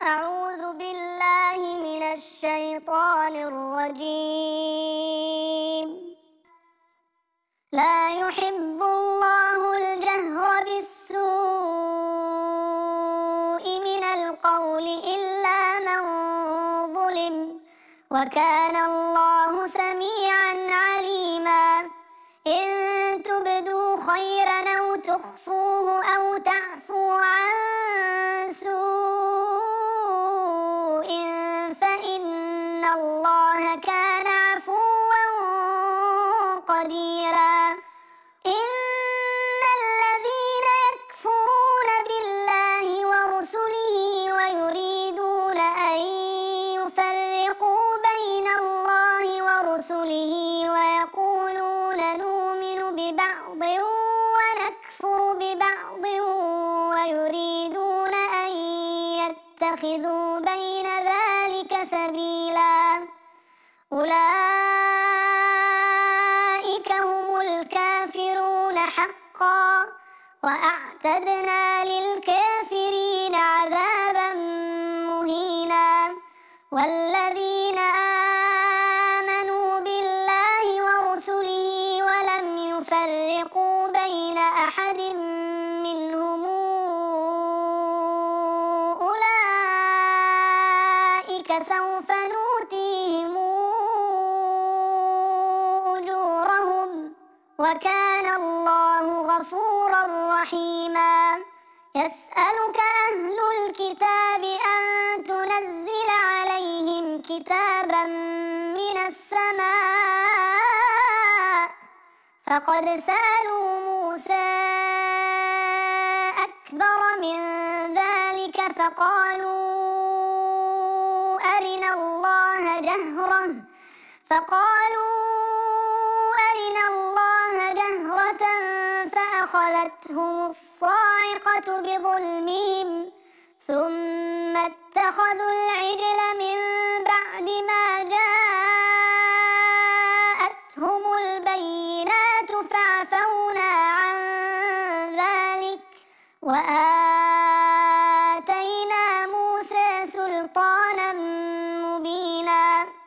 أعوذ بالله من الشيطان الرجيم. لا يحب الله الجهر بالسوء من القول إلا من ظلم، وكان الله سميعا عليما. إن تبدوا خيرا أو تخفوه أو تعفو عن سوء فإن الله كان عفوا قديرا. إن الذين يكفرون بالله ورسله ويريدون أن يفرقوا بين الله ورسله ويقولون نؤمن ببعض ونكفر ببعض ويريدون أن يتخذوا بين ذلك سبيلا، أولئك هم الكافرون حقا، وأعتدنا للكافرين عذابا مهينا. والذين آمنوا بالله ورسله ولم يفرقوا بين أحد منهم أولئك سوف نؤتيهم أجورهم، وكان الله غفورا رحيما. يسألك أهل الكتاب أن تنزل عليهم كتابا من السماء، فقد سألوا موسى أكبر من ذلك فقالوا أرنا الله جهرة فأخذتهم الصاعقة بظلمهم، ثم اتخذوا العجل من بعد ما جاءتهم البينات فعفونا عن ذلك وآتينا موسى سلطانا مبينا.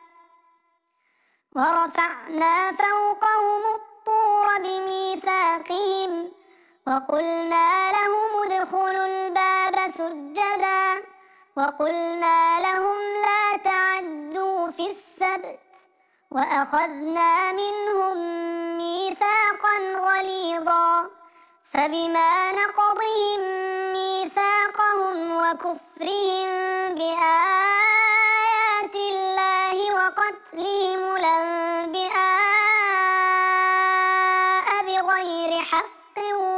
ورفعنا فوقهم الطور بميثاقهم وقلنا لهم ادخلوا الباب سجدا، وقلنا لهم لا تعدوا في السبت، وأخذنا منهم ميثاقا غليظا. فبما نقضهم ميثاقهم وكفرهم بآيات الله وقتلهم الأنبياء بغير حق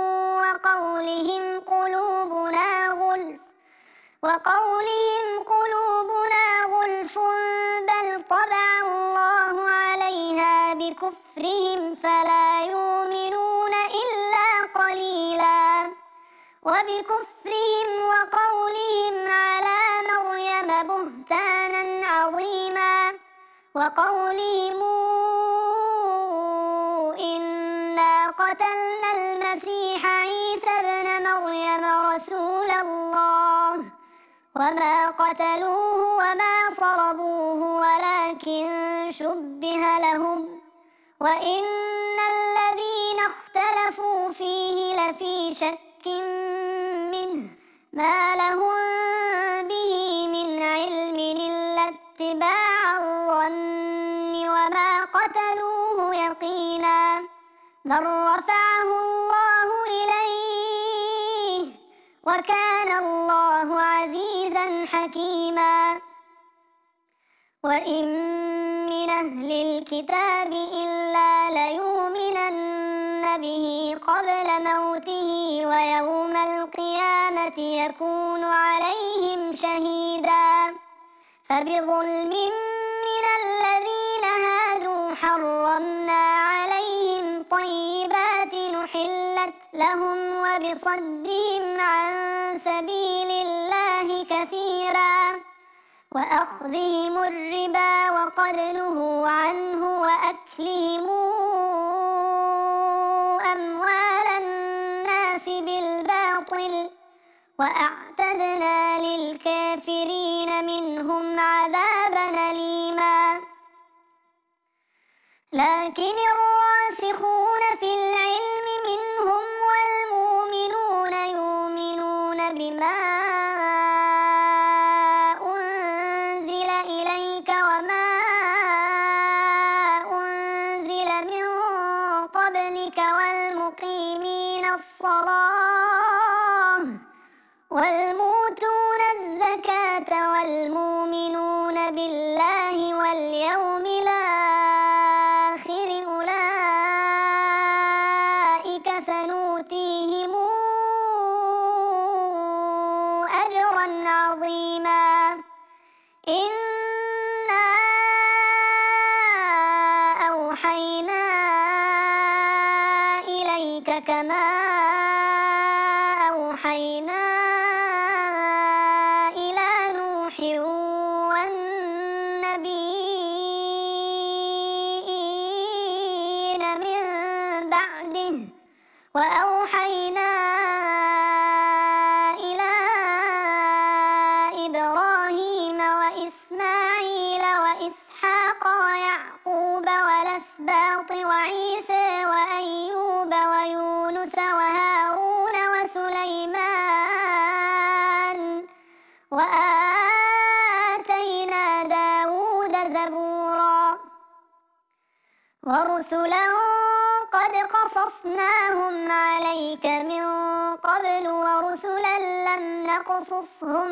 وقولهم قلوبنا غلف بل طبع الله عليها بكفرهم فلا يؤمنون إلا قليلا. وبكفرهم وقولهم على مريم بهتانا عظيما، وقولهم إنا قتلنا المسيح عيسى ابن مريم رسول الله وما قتلوه وما صلبوه ولكن شبه لهم، وإن الذين اختلفوا فيه لفي شك منه ما لهم به من علم إلا اتباع الظن وما قتلوه يقينا، بل رفعه الله إليه وكان الله عزيزا حكيما. وإن من أهل الكتاب إلا ليؤمنن به قبل موته ويوم القيامة يكون عليهم شهيدا. فبظلم من الذين هادوا حرمنا عليهم طيبات نحلت لهم وبصدهم عن سبيل الله كثيرا، وأخذهم الربا وقد نهوا عنه وأكلهم أموال الناس بالباطل وأعتدنا للكافرين لكن الراسخون في العلم منهم والمؤمنون يؤمنون بما أنزل إليك وما أنزل من قبلك والمؤتون الزكاة والمؤمنون بالله واليوم الآخر أولئك سنؤتيهم أجرا عظيما. إنا أوحينا إليك كما أوحينا إلى نوح والنبيين من بعده وأوحينا إلى إبراهيم وإسماعيل وإسحاق ويعقوب والأسباط وعيسى وأيوب ويونس وهارون وسليمان وآتينا داود زبورا ورسلا قد قصصناهم عليك من قبل ورسلا لم نقصصهم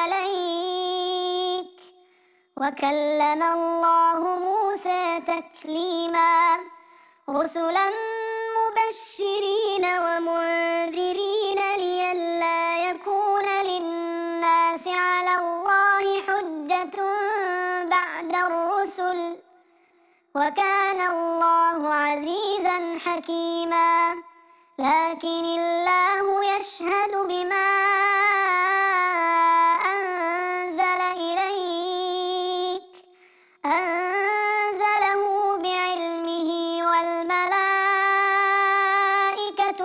عليك وكلم الله موسى تكليما. رسلا مبشرين ومنذرين لئلا يكون للناس على الله حجة بعد الرسل وكان الله عزيزا حكيما. لكن الله يشهد بما أنزل إليك أنزله بعلمه والملائكة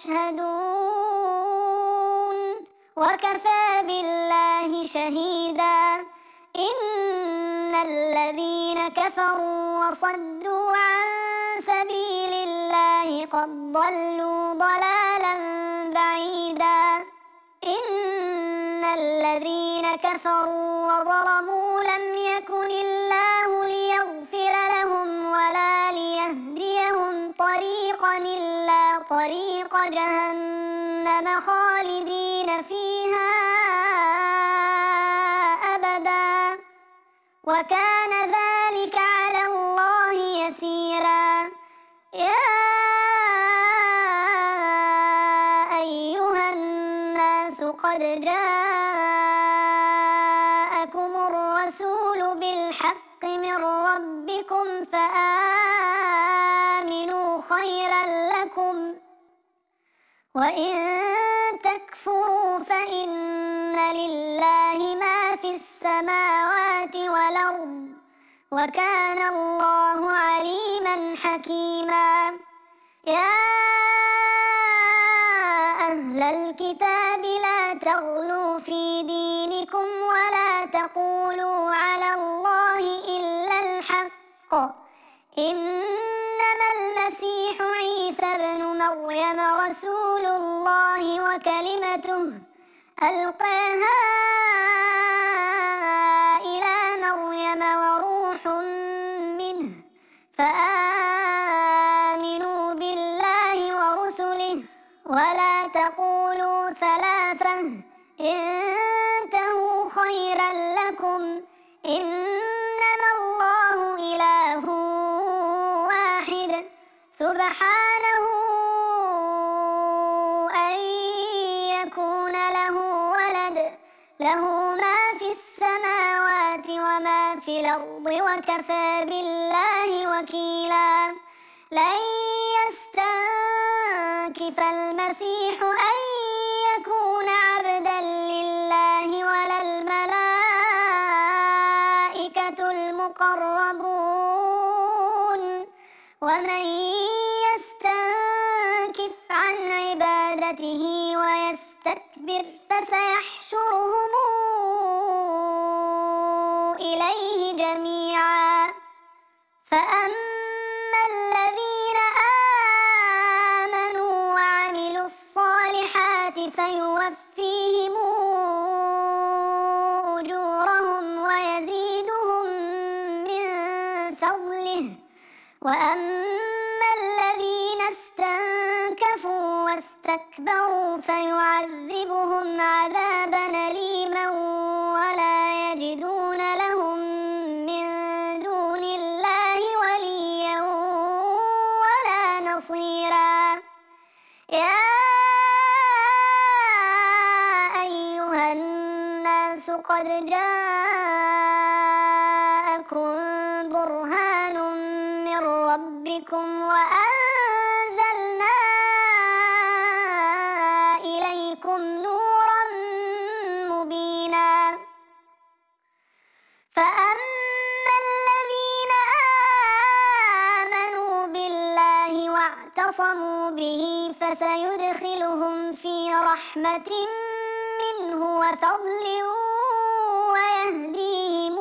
يشهدون وكفى بالله شهيدا. إن الذين كفروا وصدوا عن سبيل الله قد ضلوا ضلالا بعيدا. إن الذين كفروا وظلموا لم يكن الله ليغفر لهم ولا ليهديهم طريقا إلا طريق جهنم خالدين فيها أبدا وكان ذلك على الله يسيرا. يا أيها الناس قد جاءكم الرسول بالحق من ربكم فآمنوا خيرا لكم وإن تكفروا فإن لله ما في السماوات والأرض وكان الله عليما حكيما. يا أهل الكتاب لا تغلوا في دينكم ولا تقولوا على الله إلا الحق إنما المسيح عيسى ابن مريم رسول الله وكلمته ألقاها إلى مريم وروح منه فآمنوا بالله ورسله ولا تقولوا ثلاثة انتهوا خيرا لكم إنما الله إله واحد سبحانه أن يكون له ولد له ما في السماوات وما في الأرض وكفى بالله وكيلا. لن يستنكف المسيح أن يكون عبدا لله ولا الملائكة المقربون ومن يستنكف عن عبادته ويستكبر فسيحشرهم إليه جميعا. فأما وأما الذين استنكفوا واستكبروا فيعذبهم عذابا أليما ولا يجدون لهم من دون الله وليا ولا نصيرا. يا أيها الناس قد جاءكم برهان من ربكم وأنزلنا إليكم نورا مبينا. فأما الذين آمنوا بالله واعتصموا به فسيدخلهم في رحمة منه وفضل ويهديهم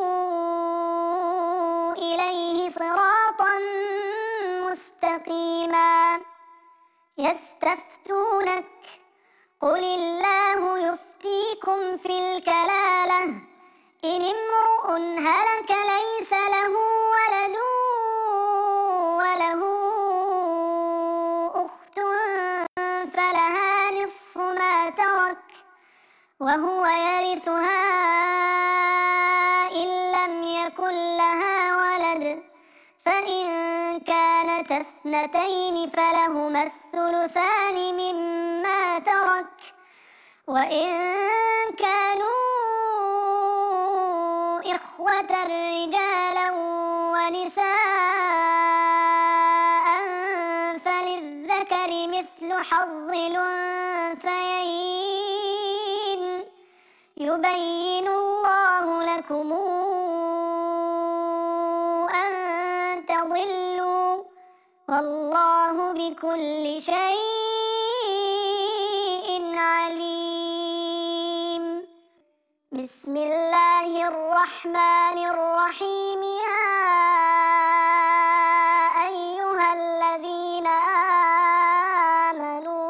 إليه صراطا مستقيما. يستفتونك قل الله يفتيكم في الكلالة إن امرؤ هلك ليس له ولد وله أخت فلها نصف ما ترك وهو يرثها إن لم يكن لها ولد فإن كانت اثنتين فلهما الثلثان مما ترك وإن كانوا إخوة رجالا ونساء فللذكر مثل حظ الأنثيين يبين الله لكم أن تضلوا والله بكل شيء عليم. بسم الله الرحمن الرحيم. يا أيها الذين آمنوا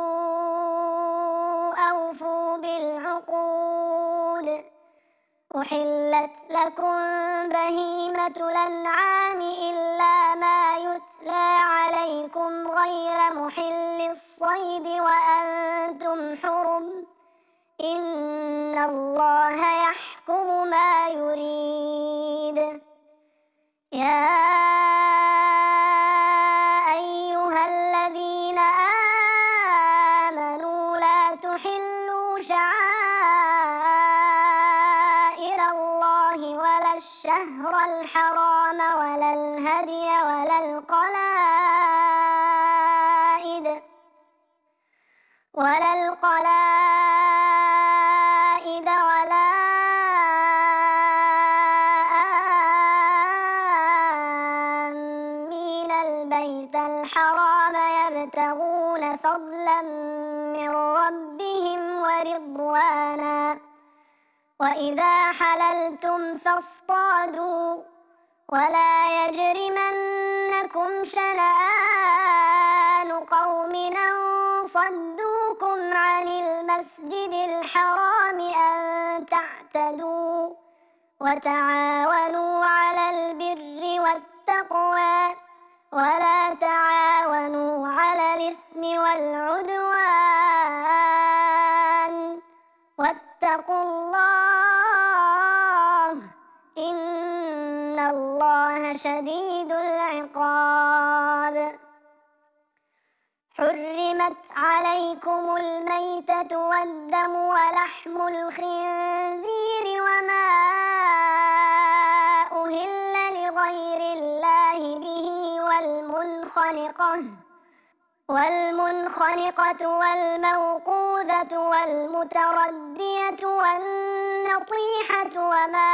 أوفوا بالعقود أحلت لكم بهيمة الأنعام إلا ما يتلى عليكم غير محل الصيد وأنتم حرم إن الله يحكم ما يريد. يا أيها الذين آمنوا لا تحلوا شعائر الله ولا الشهر الحرام ولا الهدي ولا القلائد ولا آمين البيت الحرام يبتغون فضلا من ربهم ورضوانا وإذا حللتم فاصطادوا ولا يجرمنكم شنآن قوم أن صدوكم عن المسجد الحرام أن تعتدوا وتعاونوا على البر والتقوى ولا تعاونوا على الإثم والعدوان واتقوا الله إن الله شديد العقاب. حرمت عليكم الميتة والدم ولحم الخنزير وما أهل لغير الله به والمنخنقة والموقوذة والمتردية والنطيحة وما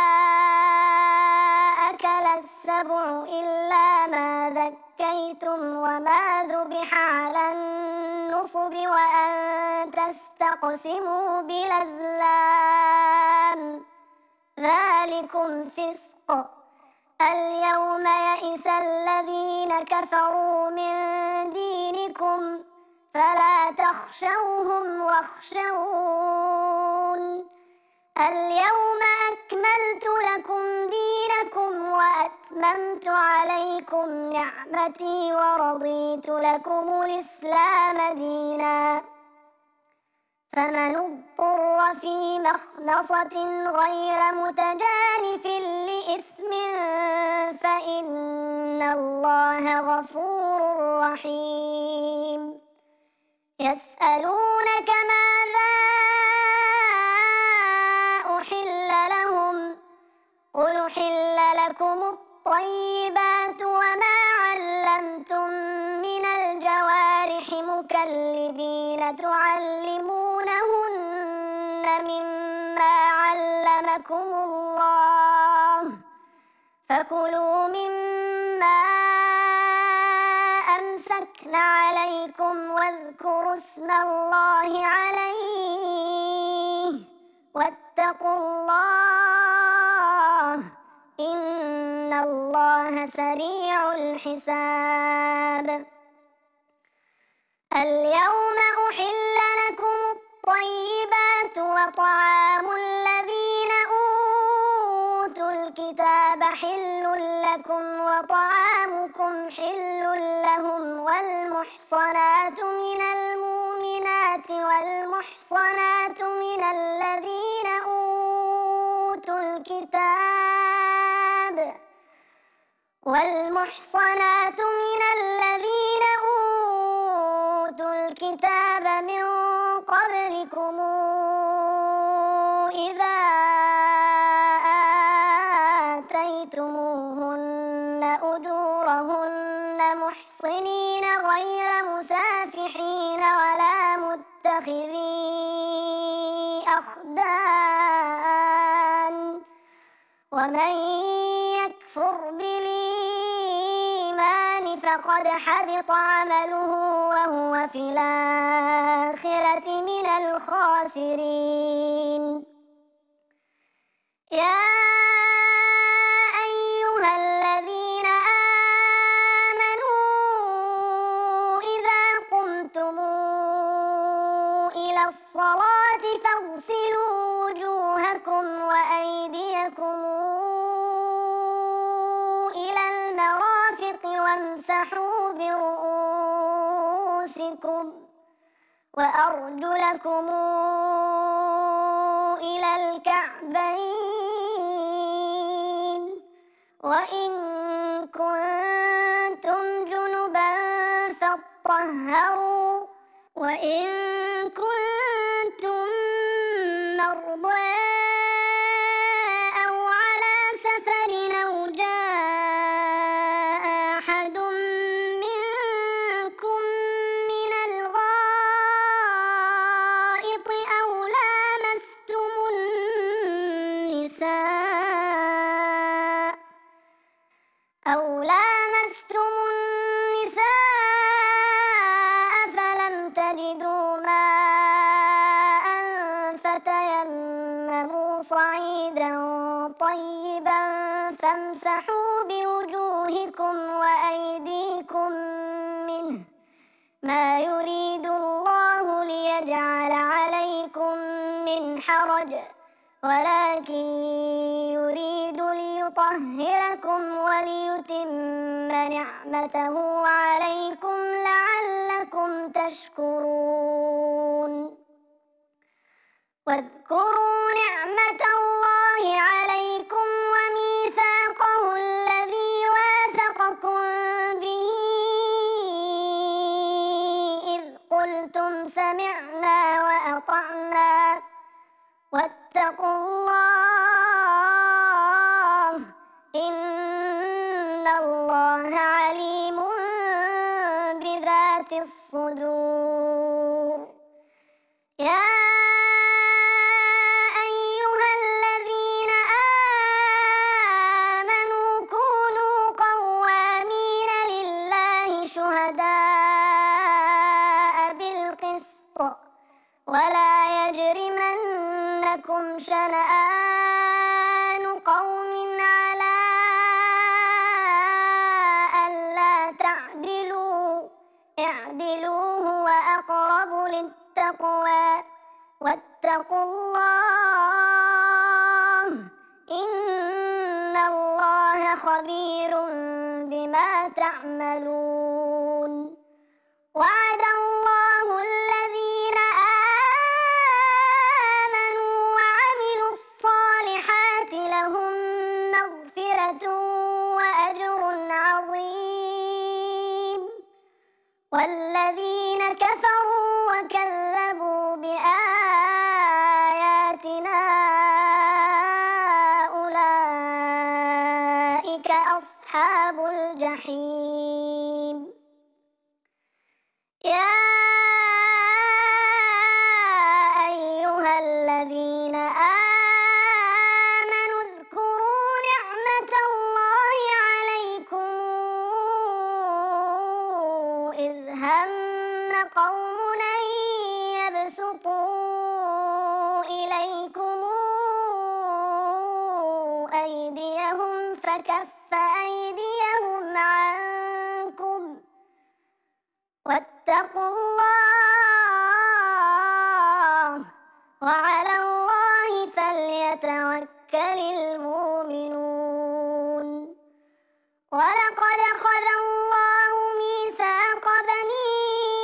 أكل السبع إلا ما ذكيتم وما ذبح على النصب وأن تستقسموا بالأزلام ذلكم فسق. اليوم يئس الذين كفروا من دينكم فلا تخشوهم واخشون اليوم أكملت لكم دينكم وأتممت وأتممت عليكم نعمتي ورضيت لكم الإسلام دينا فمن اضطر في مخنصة غير متجانف لإثم فإن الله غفور رحيم يسألونك ماذا أحل لهم قل أحل لكم الطيبات وما علمتم من الجوارح مكلبين تعلمونهن مما علمكم الله فكلوا مما أمسكن عليكم واذكروا اسم الله عليه واتقوا الله إن الله سريع الحساب اليوم أحل لكم الطيبات وطعام الذين أوتوا الكتاب حل لكم وطعامكم حل لهم والمحصنات من المؤمنات والمحصنات من الذين أوتوا الكتاب من قبلكم إذا آتيتموهن أجورهن محصنين غير مسافحين ولا متخذي أخدان ومن يكفر بالإيمان فقد حبط عمله وهو في الآخرة من الخاسرين يا أيها الذين آمنوا إذا قمتم إلى الصلاة فاغسلوا وجوهكم وأيديكم إلى المرافق وامسحوا برؤوسكم وأرجلكم إلى الكعبين وإن كنتم جنبا فاطهروا وإن كنتم مرضى أو على سفر أو جاء أحد منكم من الغائط أو لامستم النساء فلم تجدوا ماء فتيمموا صعيدا طيبا فامسحوا بوجوهكم وأيديكم منه ما يريد الله ليجعل عليكم من حرج ولكن يريد ليطهركم وليتم نعمته عليكم لعلكم تشكرون واذكروا نعمة الله عليكم وميثاقه الذي واثقكم به إذ قلتم سمعنا وأطعنا واتقوا الله إن الله عليم بذات الصدور يا خبير بما تعملون. وعد الله الذين آمنوا وعملوا الصالحات لهم مغفرة وأجر عظيم، والذين كفروا وكذبوا بآياتنا أولئك أصحاب الجحيم. يا أيها الذين آمنوا اذكروا نعمة الله عليكم إذ هم قوم أن يبسطوا إليكم أيديهم فكف أيديهم عنكم واتقوا الله وعلى الله فليتوكل المؤمنون. ولقد أخذ الله ميثاق بني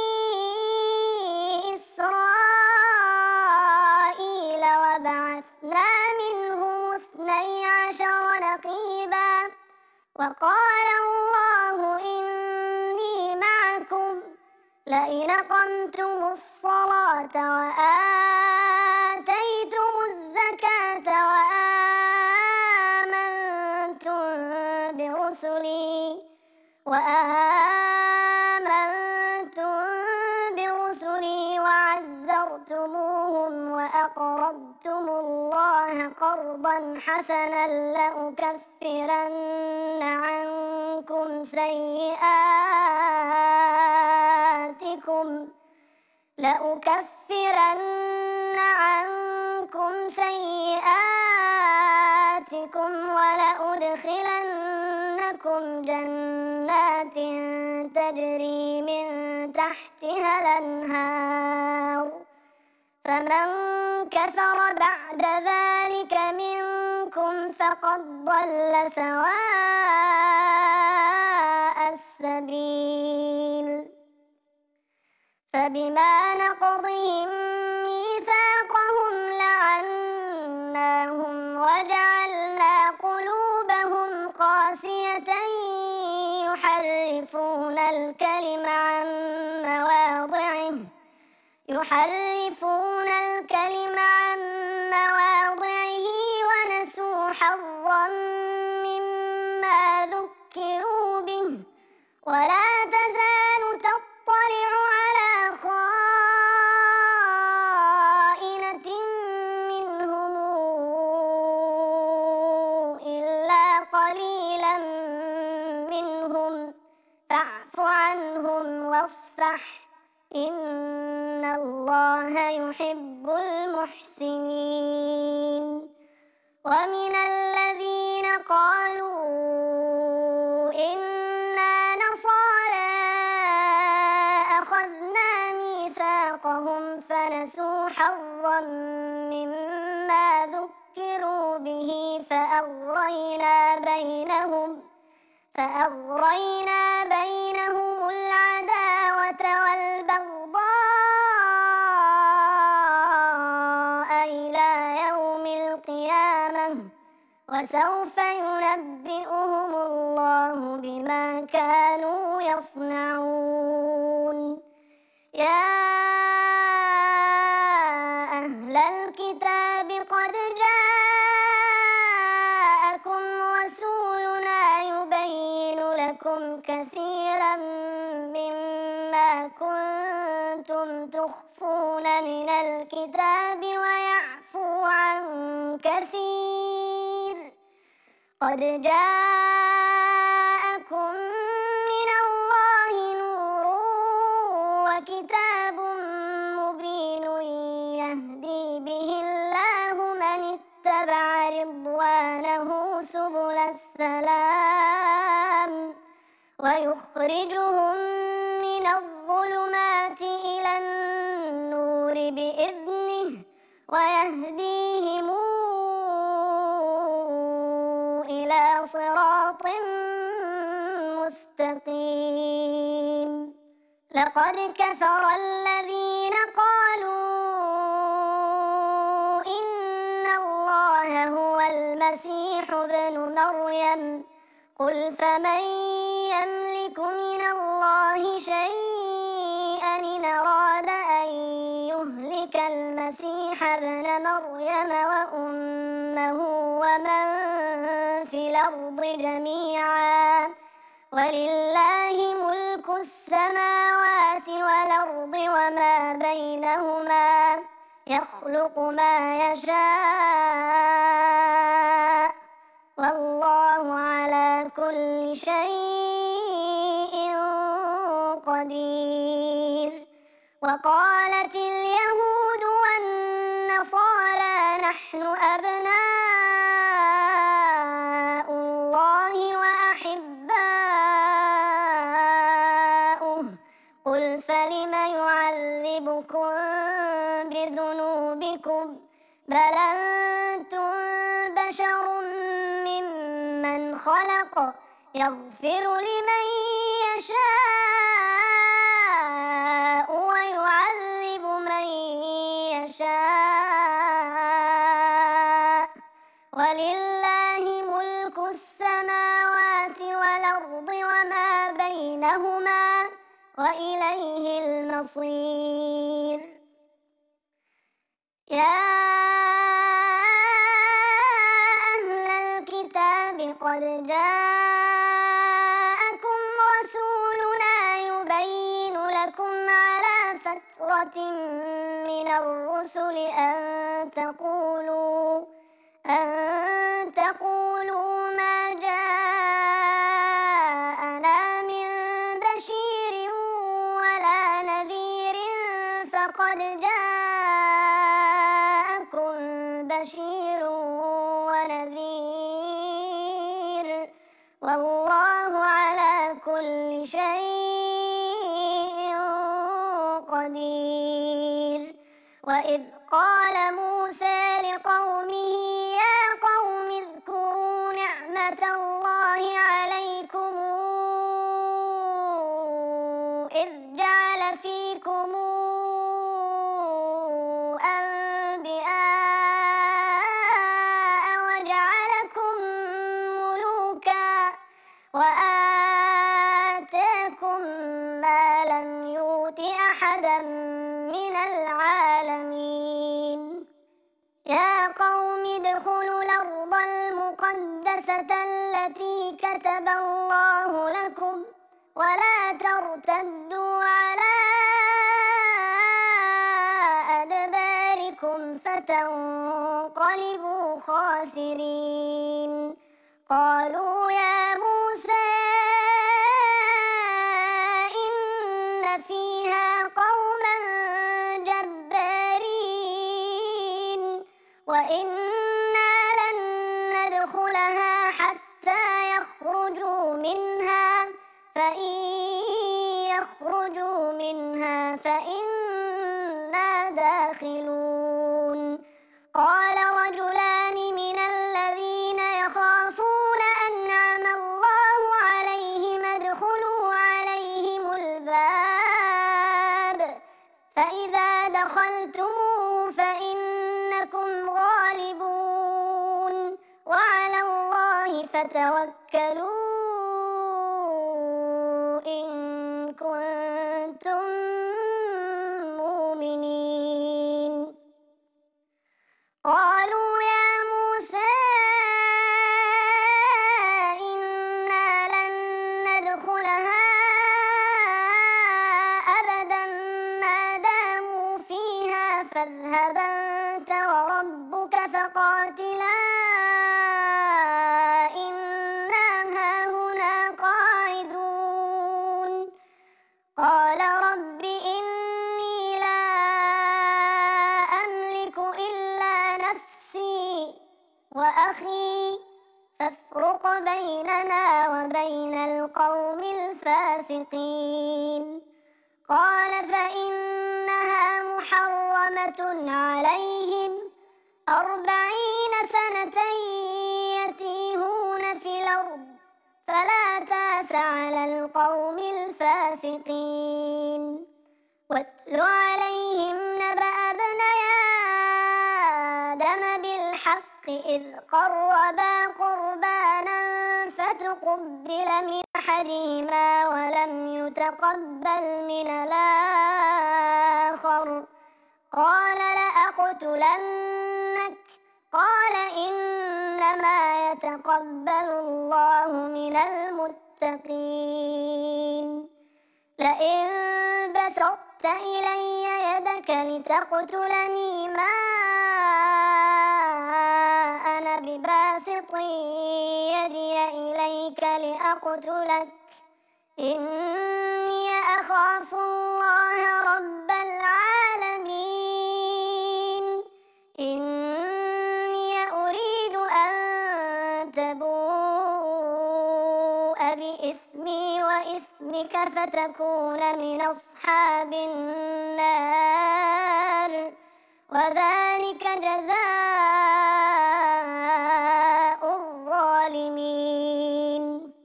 إسرائيل وبعثنا منهم 12 نقيبا وقال الله إني معكم لئن أقمتم الصلاة وآتيتم الزكاة وآمنتم برسلي وعزرتموهم وأقرضتم الله قرضا حسنا لأكفرن عنكم سيئاتكم ولأدخلنكم جنات تجري من تحتها الأنهار، فمن كفر بعد ذلك منكم فقد ضل سواء السبيل. فبما نقضهم ميثاقهم لعناهم وجعلنا قلوبهم قاسية يحرفون الكلم عن مواضعه ونسوا حظا مما ذكروا به، ولا تزال تطلع على خائنة منهم إلا قليلا منهم فاعف عنهم واصفح إن الله يحب المحسنين. ومن الذين قالوا إنا نصارى أخذنا ميثاقهم فنسوا حظا مما ذكروا به فأغرينا بينهم العداوة والبغضاء إلى يوم القيامة، وسوف ينبئهم الله بما كانوا يصنعون. يا أهل الكتاب قد جاءكم رسولنا يبين لكم كثيرا مما كنتم تخفون من الكتاب ويعفو عن كثير. قد جاءكم من الله نور وكتاب مبين يهدي به الله من اتبع رضوانه سبل السلام ويخرجهم من الظلمات إلى النور بإذنه ويهديهم إلى إلى صراط مستقيم. لقد كفر الذين قالوا إن الله هو المسيح ابن مريم قل فمن يملك من الله شيئا إن أراد أن يهلك المسيح ابن مريم وأمه ومن في الأرض جميعا ولله ملك السماوات والأرض وما بينهما يخلق ما يشاء والله على كل شيء قدير. وقالت اليهود والنصارى نحن أبناء الله وأحباؤه قل فلم يعذبكم بذنوبكم بل أنتم بشر ممن خلق يغفر لمن يشاء ويعذب من يشاء ولله ملك السماوات والأرض وما بينهما وإليه المصير. يا أهل الكتاب قد جاءكم رسولنا يبين لكم على فترة من الرسل أن تقولوا ما جاءنا من بشير ولا نذير فقد جاءكم بشير ونذير والله على كل شيء قدير. وإذ قال موسى لقومه يا قوم اذكروا نعمة الله عليكم إذ جعل فيكم أنبياء وجعلكم ملوكا وآتاكم ما لم يؤت أحدا من العالمين. يا قوم ادخلوا الأرض المقدسة التي كتب الله لكم ولا ترتدوا على أدباركم فتنقلبوا خاسرين. قالوا يا موسى إن فيها قوما جبارين وإنا لن ندخلها حتى يخرجوا منها فإن يخرجوا منها فإنا داخلون. قال رجلان من الذين يخافون أنعم الله عليهم ادخلوا عليهم الباب فإذا دخلتموه فإنكم غالبون وعلى الله فتوكلوا إن كنتم مؤمنين. قالوا يا موسى إنا لن ندخلها أبدا ما داموا فيها فاذهب أنت وربك فقاتلا إنا هاهنا قاعدون. قال رب إني لا أملك إلا نفسي وأخي فافرق بيننا وبين القوم الفاسقين. قال فإنها محرمة عليهم 40 سنة يتيهون في الأرض القوم الفاسقين. واتل عليهم نبأ ابني آدم بالحق إذ قربا قربانا فتقبل من أحدهما ولم يتقبل من الآخر قال لأقتلنك قال إنما يتقبل الله من المتقين. لئن بسطت إلي يدك لتقتلني ما أنا بباسط يدي إليك لأقتلك إني أخاف الله رب العالمين. إني أريد أن تبوء بإثمي وإثمك فتكون من أصحاب النار وذلك جزاء الظالمين.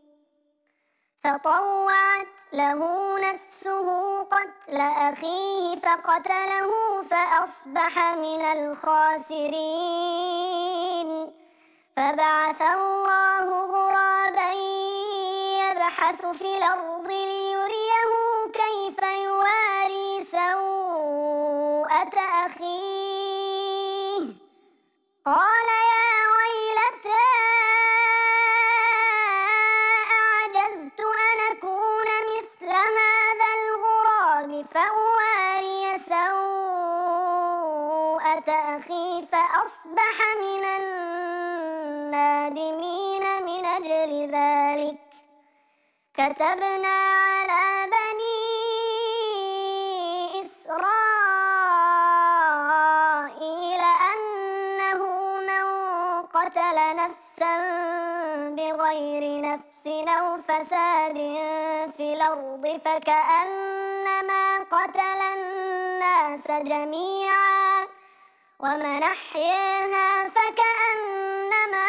فطوعت له نفسه قتل أخيه فقتله فأصبح من الخاسرين. فبعث الله غرابا يبحث في الأرض ليريه كيف يواري سوءة أخيه قال يا ويلتى أعجزت أن أكون مثل هذا الغراب فأواري سوءة أخي فأصبح من النادمين. من أجل ذلك كتبنا على بني إسرائيل أنه من قتل نفسا بغير نفس أو فساد في الأرض فكأنما قتل الناس جميعا ومن أحياها فكأنما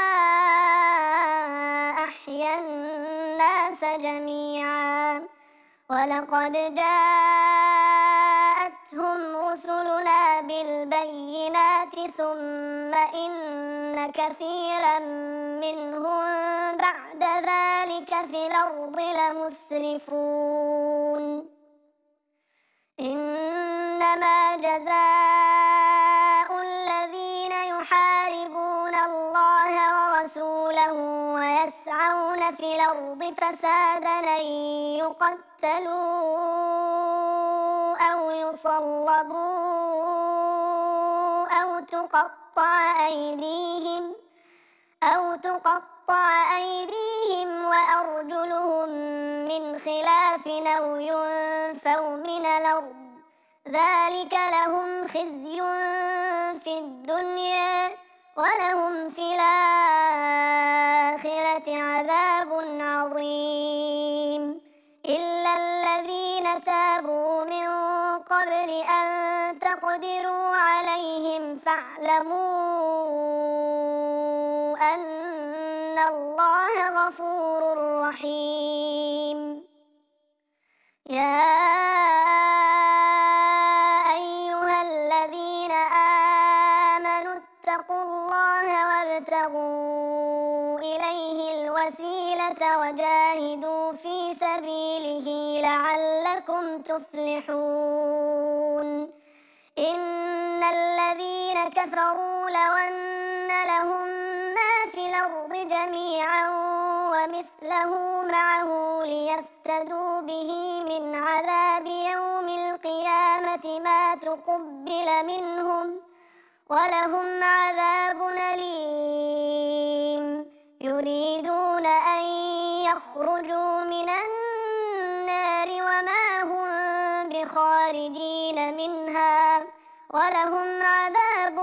أحيا الناس جميعا. ولقد جاءتهم رسلنا بالبينات ثم إن كثيرا منهم بعد ذلك في الأرض لمسرفون. إنما جزاء الذين يحاربون الله ورسوله ويسعون في الأرض فسادا أن يقتلوا أو يصلبوا أو تقطع أيديهم وأرجلهم من خلاف أو ينفوا من الأرض ذلك لهم خزي في الدنيا ولهم في الآخرة عذاب عظيم. إلا الذين تابوا من قبل أن تقدروا عليهم فاعلموا أن الله غفور رحيم. يا أيها الذين آمنوا اتقوا الله وابتغوا إليه الوسيلة وجاهدوا في سبيله لعلكم تفلحون. إن الذين كفروا لو أن لهم ما في الأرض جميعا ومثله معه ليفتدوا به من عذاب يوم القيامة ما تقبل منهم ولهم عذاب أليم. يريدون أن يخرجوا من النار وما هم بخارجين منها ولهم عذاب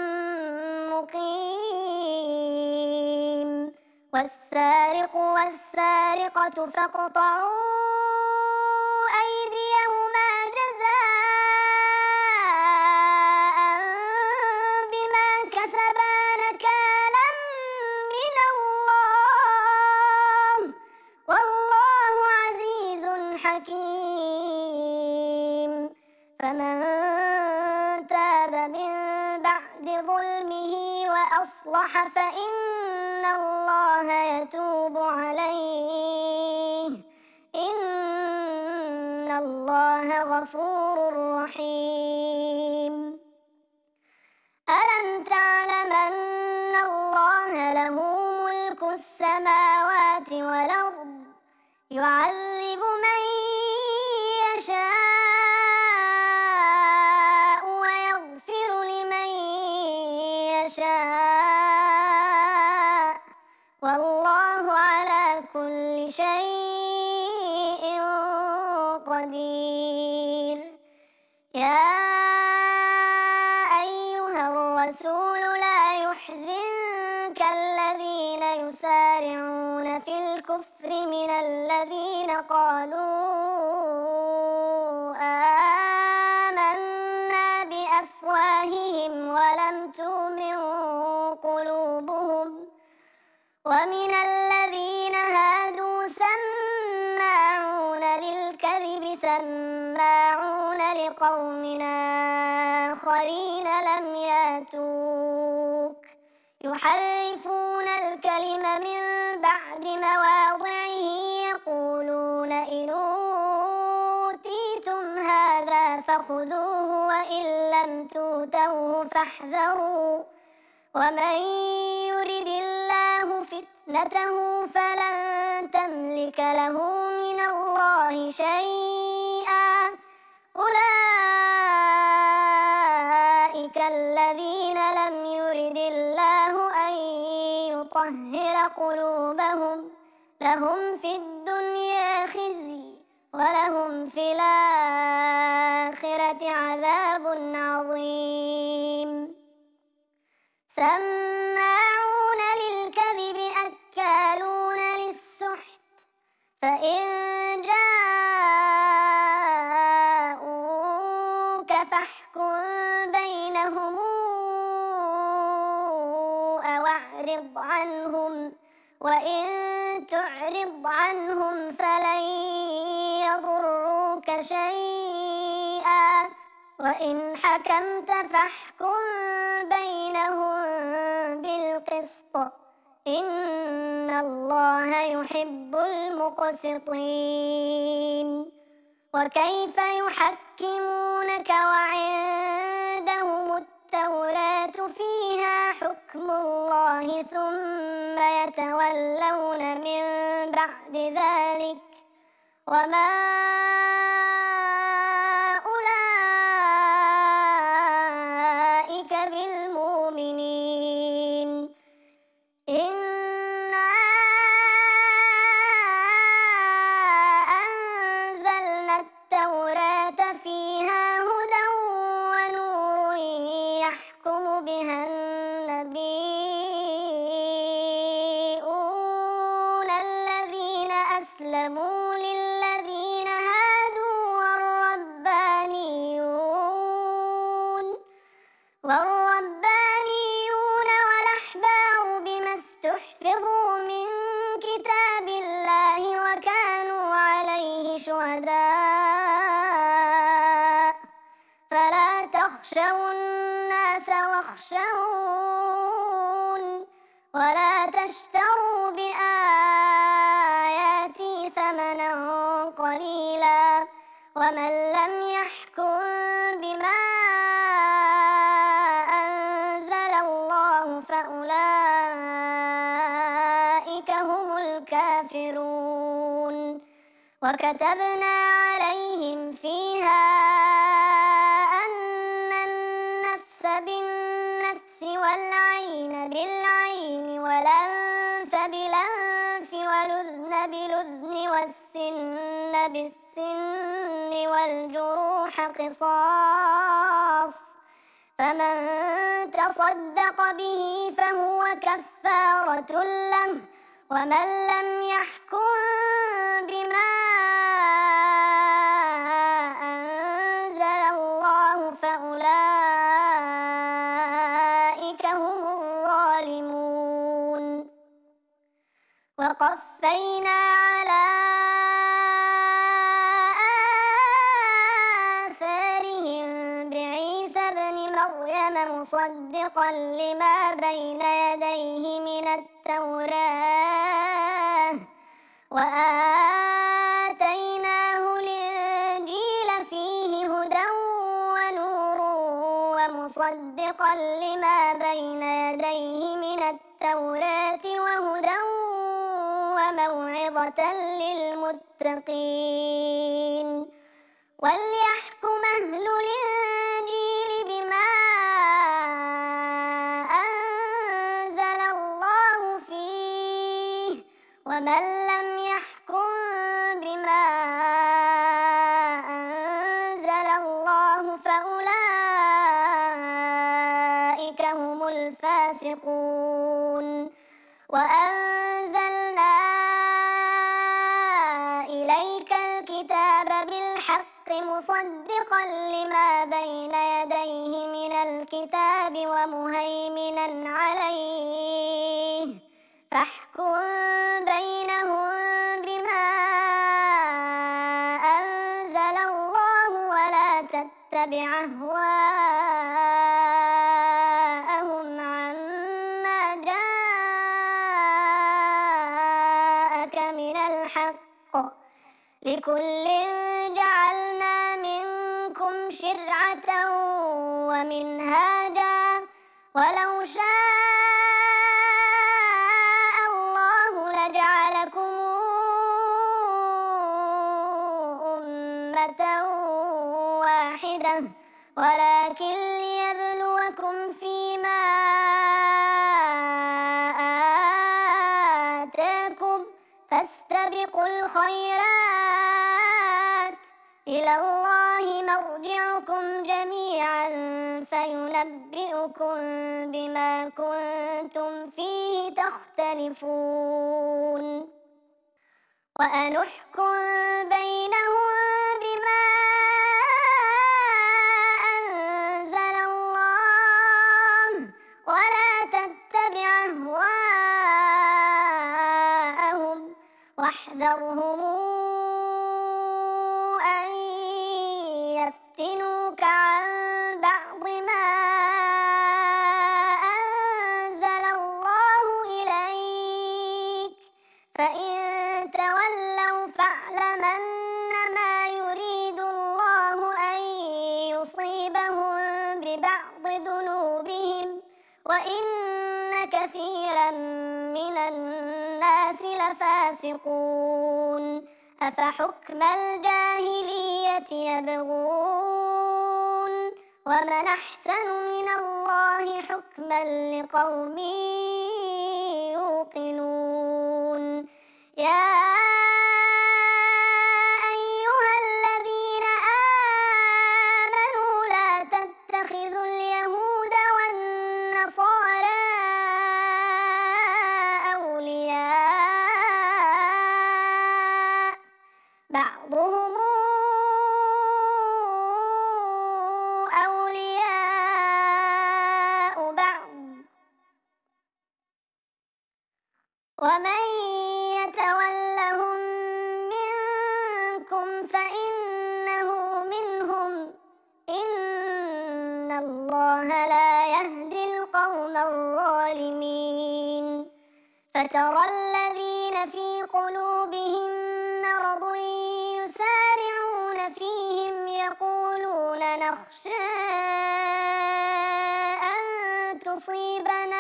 مقيم. والسارق والسارقة فاقطعوا أيديهما جزاء بما كسبا نكالا من الله والله وأصلح فإن الله يتوب عليه، إن الله غفور رحيم. ألم تعلم أن الله له ملك السماوات والأرض، يعذب من يشاء ويغفر لمن يشاء، والله على كل شيء قدير. يا أيها الرسول لا يحزنك الذين يسارعون في الكفر من الذين قالوا آمنا بأفواههم ولم تؤمن قلوبهم، ومن الذين هادوا سماعون للكذب سماعون لقوم آخرين لم يأتوك، يحرفون الكلم من بعد مواضعه، يقولون إن أوتيتم هذا فخذوه وإن لم تؤتوه فاحذروا، ومن يرد الله فتنته فلن تملك له من الله شيئا، أولئك الذين لم يرد الله أن يطهر قلوبهم، لهم في الدنيا خزي ولهم في الآخرة عذاب عظيم. سماعون للكذب أكالون للسحت، فإن جاءوك فاحكم بينهم أو أعرض عنهم، وإن تعرض عنهم فلن يضروك شيئا، وإن حكمت فاحكم بينهم بالقسط، إن الله يحب المقسطين. وكيف يحكمونك وعندهم التوراة فيها حكم الله ثم يتولون من بعد ذلك، وما أولئك بالمؤمنين. إنا أنزلنا التوراة فيها هدى ونور، يحكم بها النبيون الذين أسلموا للذين هادوا والربانيون والأحبار بما استحفظوا من كتاب الله وكانوا عليه شهداء، فلا تخشوا الناس واخشون، ولا تشتروا بآياتي ثمنا قليلا، ومن لم يحكم بما أنزل الله فأولئك هم الكافرون. وكتبنا عليهم فيها أن النفس بالنفس والعين بالعين والأنف بالأنف والأذن بالأذن والسن بالسن والجروح قصاص، فمن تصدق به فهو كفارة له، ومن لم يحكم بما أنزل الله فأولئك هم الظالمون. وقفينا على آثارهم بعيسى ابن مريم مصدقا لما بين التوراة وآتيناه الإنجيل فيه هدى ونور ومصدقا لما بين يديه من التوراة وهدى وموعظة للمتقين وليحكم أهل الإنجيل بما أنزل الله فيه ومن لم يحكم بما أنزل الله فأولئك هم الفاسقون وأنزلنا إليك الكتاب بالحق مصدقا لما بين يديه من الكتاب ومهيمنا عليه فاحكم بينهم بما أنزل الله ولا تتبع أهواءهم عما جاءك من الحق لكل جعلنا منكم شرعة ومنهاجا ولو شاء الله لجعلكم أمة واحدة ولكن ليبلوكم فيما آتاكم فاستبقوا الخيرات إلى الله مرجعكم جميعا فينبئكم بما كنتم فيه تختلفون وأنحكم بينهم بما أنزل الله ولا تتبع أهواءهم واحذرهم أن يفتنوك عن بعض ما أنزل الله إليك فإن تولوا فاعلم أنما يريد الله أن يصيبهم ببعض ذنوبهم وإن كثيرا من الناس لفاسقون أفحكم الجاهلية يبغون ومن أحسن من الله حكما لقوم يوقنون يا أيها الذين آمنوا لا تتخذوا اليهود والنصارى أولياء بعضهم أولياء بعض ومن يتولهم منكم فإنه منهم إن الله لا يهدي القوم الظالمين فترى الذين في قلوبهم مرض يسارعون فيهم يقولون نخشى أن تصيبنا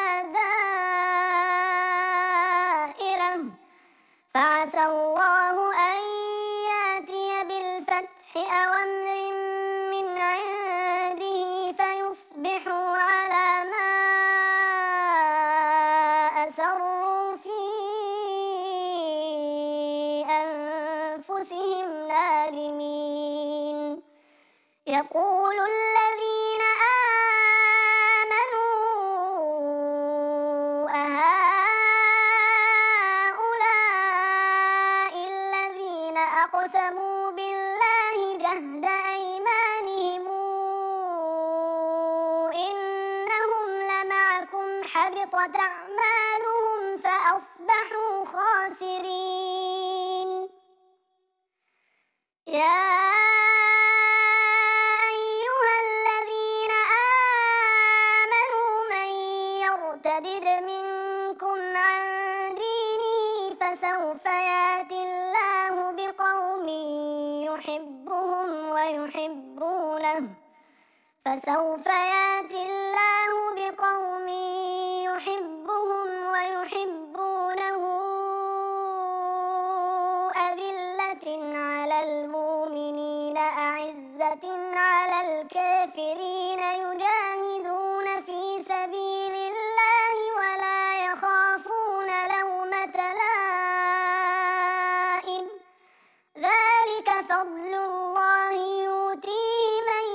دائرة فعسى الله أن يأتي بالفتح أو أمر من عنده فيصبحوا على ما أسروا في أنفسهم نادمين يقول الذين آمنوا أهؤلاء الذين أقسموا بالله جهد أيمانهم إنهم لمعكم حبطت أعمالهم فأصبحوا خاسرين يا أيها الذين آمنوا من يرتد منكم عن فسوف يأتي الله بقوم يحبهم ويحبونه فسوف يأتي الله بقوم يحبهم ويحبونه أذلة على المؤمنين أعزة على الكافرين يجاهدون في سبيل الله ولا يخافون لومة لائم ذلك فضل الله يؤتيه من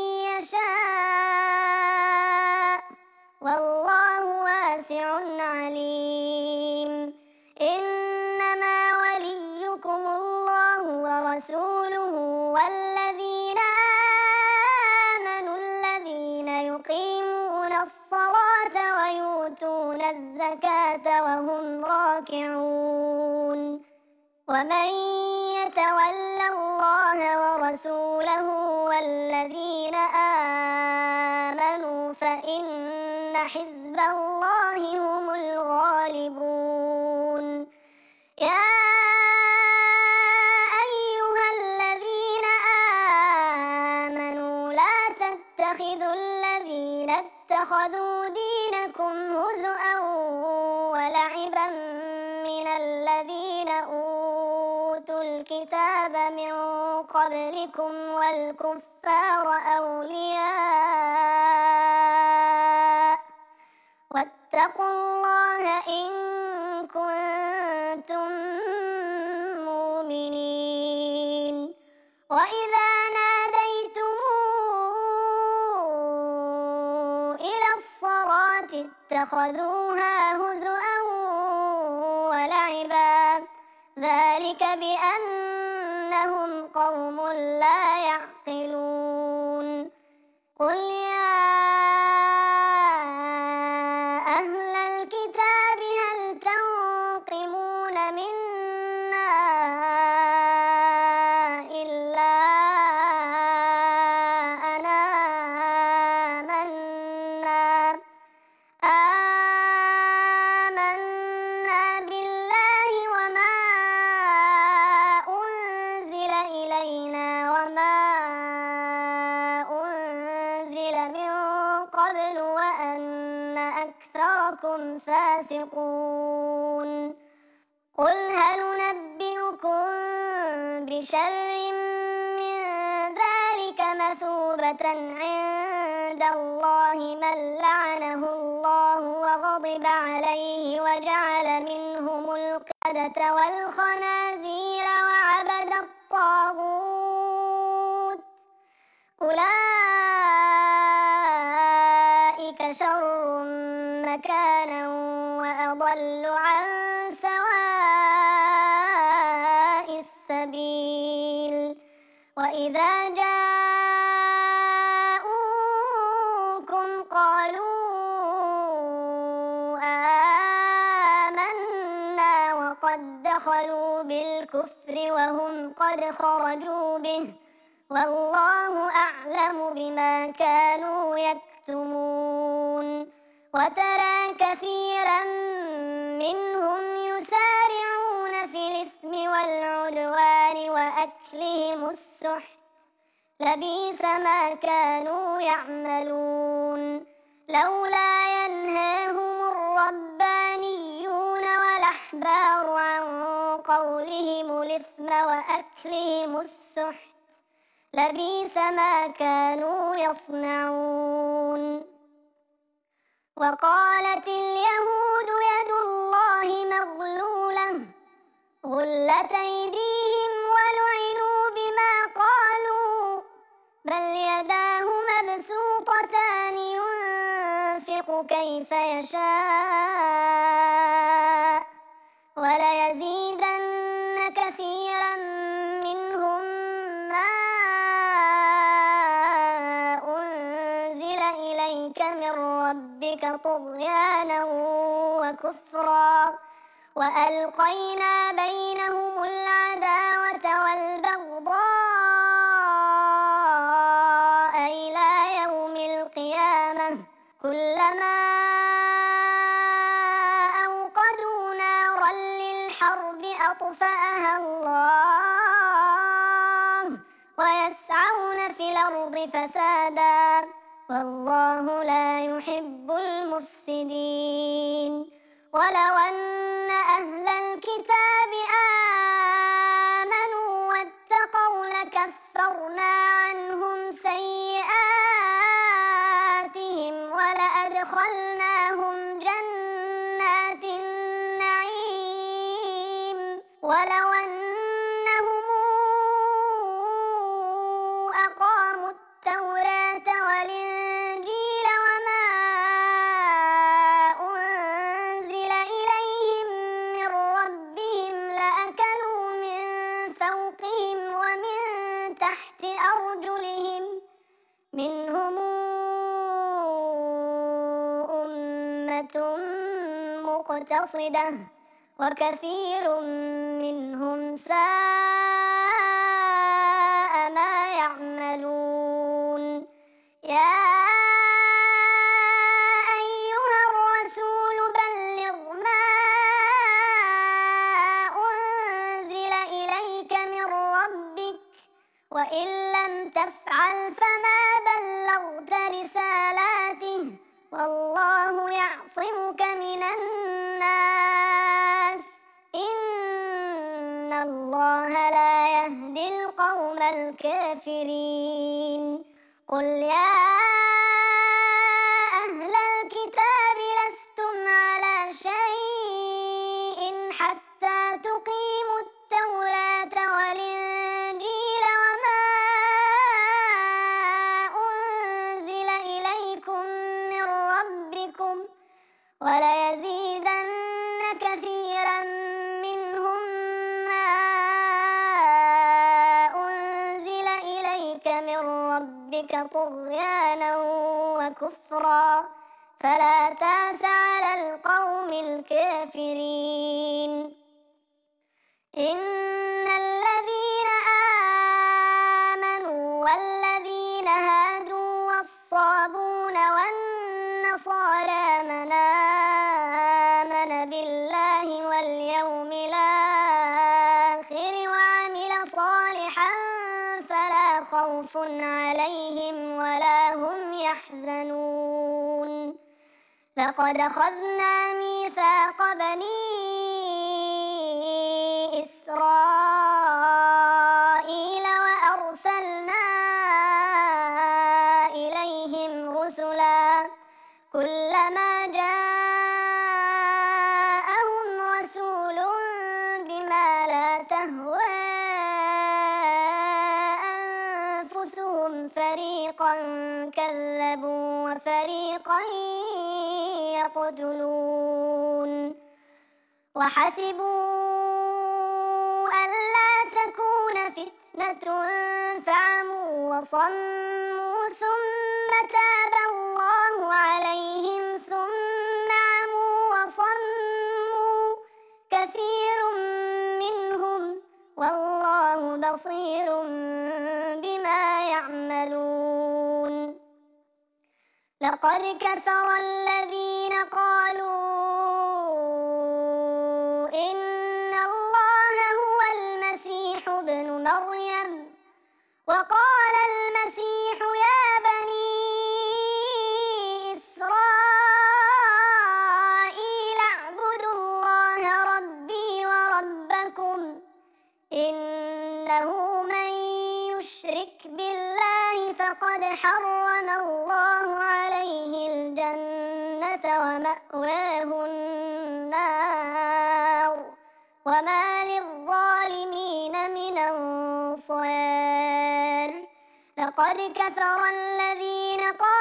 يشاء والله واسع عليم إنما وليكم الله ورسوله والذين آمنوا الذين يقيمون الصلاة ويؤتون الزكاة وهم راكعون ومن يتول الله ورسوله والذين آمنوا فإن حزب الله هم الغالبون يا أيها الذين آمنوا لا تتخذوا الذين اتخذوا دينكم هزؤا ولعبا من الذين أوتوا الكتاب من قبلكم والكفار أولياء واتقوا الله إن كنتم مؤمنين وإذا ناديتم إلى الصلاة اتخذوها هزؤا ولعبا ذلك بأنهم قوم لا يعقلون قل يا أهل الكتاب هل تنقمون منا إلا أن آمنا بالله وما أنزل إلينا وما أنزل من قبل وأن أكثركم فاسقون قل هل ننبئكم بشر من ذلك مثوبة عند الله من لعنه الله وغضب عليه وجعل منهم القردة والخنازير وعبد الطاغوت أولئك شر مكانا وأضل عن سواء السبيل وإذا جاءوكم قالوا آمنا وقد دخلوا بالكفر وهم قد خرجوا به والله أعلم بما كانوا يكتمون وترى كثيرا منهم يسارعون في الإثم والعدوان وأكلهم السحت لبئس ما كانوا يعملون لولا ينهاهم الربانيون والأحبار عن قولهم الإثم وأكلهم السحت لبئس ما كانوا يصنعون وقالت اليهود يد الله مغلولة غلت أيديهم ولعنوا بما قالوا بل يداه مبسوطتان ينفق كيف يشاء وليزيدن كثيرا منهم ما أنزل إليك من ربك طغيانا وكفرا وألقينا بينهم العداوة والبغضاء إلى يوم القيامة كلما أوقدوا نارا للحرب الحرب أطفأها الله ويسعون في الأرض فسادا والله لا يحب المفسدين. ولو أن أهل الكتاب آمنوا واتقوا لكفرنا عنهم سيئاتهم ولأدخلناهم جنات النعيم. ولو أنهم أقاموا التوراة والإنجيل وما أنزل إليهم من ربهم لأكلوا من فوقهم ومن تحت أرجلهم منهم أمة مقتصدة وكثير منهم ساء ما يعملون. يا أيها الرسول بلغ ما أنزل إليك من ربك وإن لم تفعل فما بلغت رسالاته والله يعصمك من الناس إن الله لا يهدي القوم الكافرين. قل يا أهل الكتاب لستم على شيء حتى تقيموا التوراة والإنجيل وما أنزل إليكم من ربكم وليزيدن كثيرا منهم ما أنزل إليك من ربك طغيانا وكفرا فلا تأس على القوم الكافرين. إن الذين آمنوا والذين هادوا والصابون والنصارى من آمن بالله واليوم الآخر وعمل صالحا فلا خوف عليهم ولا هم يحزنون. لقد أخذنا ميثاق بني إسرائيل وأرسلنا إليهم رسلا كلما جاءهم رسول بما لا تهوى أنفسهم فريقا كذبوا وفريقا يقتلون. وحسبوا ألا تكون فتنة فعموا وصموا ثم تاب الله عليهم ثم عموا وصموا كثير منهم والله بصير بما يعملون. لقد كفر الذين قالوا إن الله هو المسيح ابن مريم وقال المسيح يا بني إسرائيل اعبدوا الله ربي وربكم إنه من يشرك بالله فقد حرم الله عليه الجنة ومأواه النار وما للظالمين من أنصار. لقد كفر الذين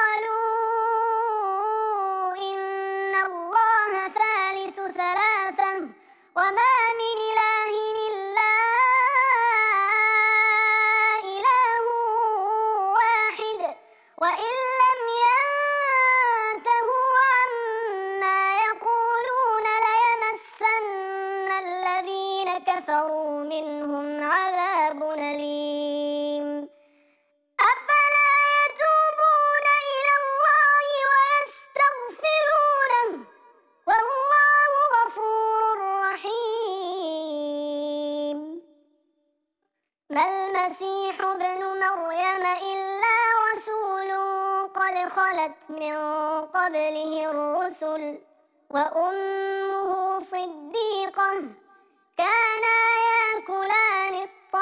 قالوا إن الله ثالث ثلاثة وما من إله إلا إله واحد وإن لم ينتهوا عما يقولون ليمسن الذين كفروا منهم عذاب أليم. أفلا يتوبون إلى الله ويستغفرونه والله غفور رحيم. المسيح ابن مريم إلا رسول قد خلت من قبله الرسل وأمه صديقة كانا يأكلان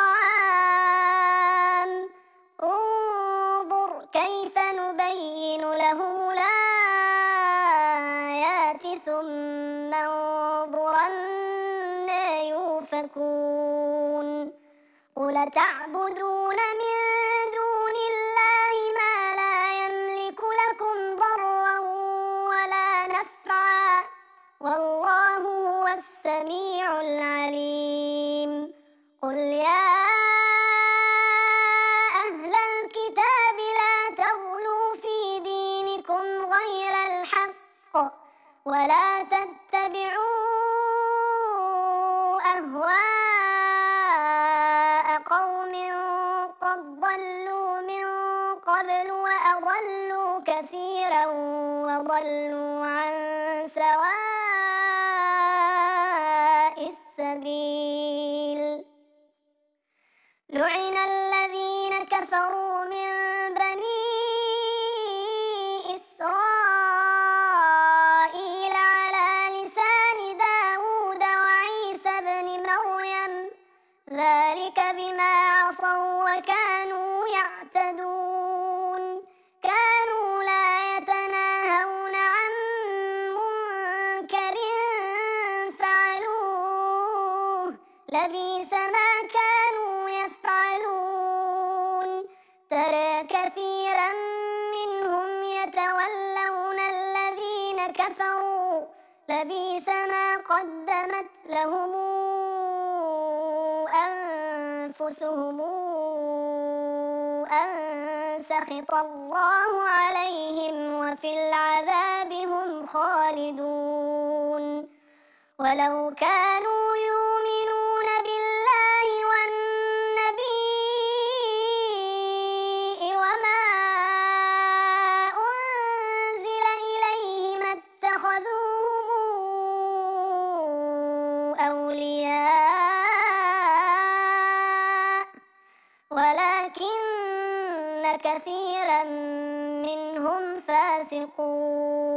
الطعام انظر كيف نبين لهم الآيات ثم انظر أنى يؤفكون قل تعبدون من دون الله ما لا يملك لكم ضرا ولا نفعا والله هو السميع العليم قل يا أهل الكتاب لا تغلوا في دينكم غير الحق ولا تتبعوا أهواء قوم قد ضلوا من قبل وأضلوا كثيرا وضلوا عن سواء السبيل لعن الذين كفروا من بني إسرائيل على لسان داود وعيسى بن مريم ذلك بما عصوا وكانوا يعتدون كانوا لا يتناهون عن منكر فعلوه لبئس ما كانوا يفعلون ترى كثيرا منهم يتولون الذين كفروا لبئس ما قدمت لهم أنفسهم أن سخط الله عليهم وفي العذاب هم خالدون ولو كانوا يؤمنون بالله والنبي وما أنزل إليه ما اتخذوهم أولياء ولكن كثيرا منهم فاسقون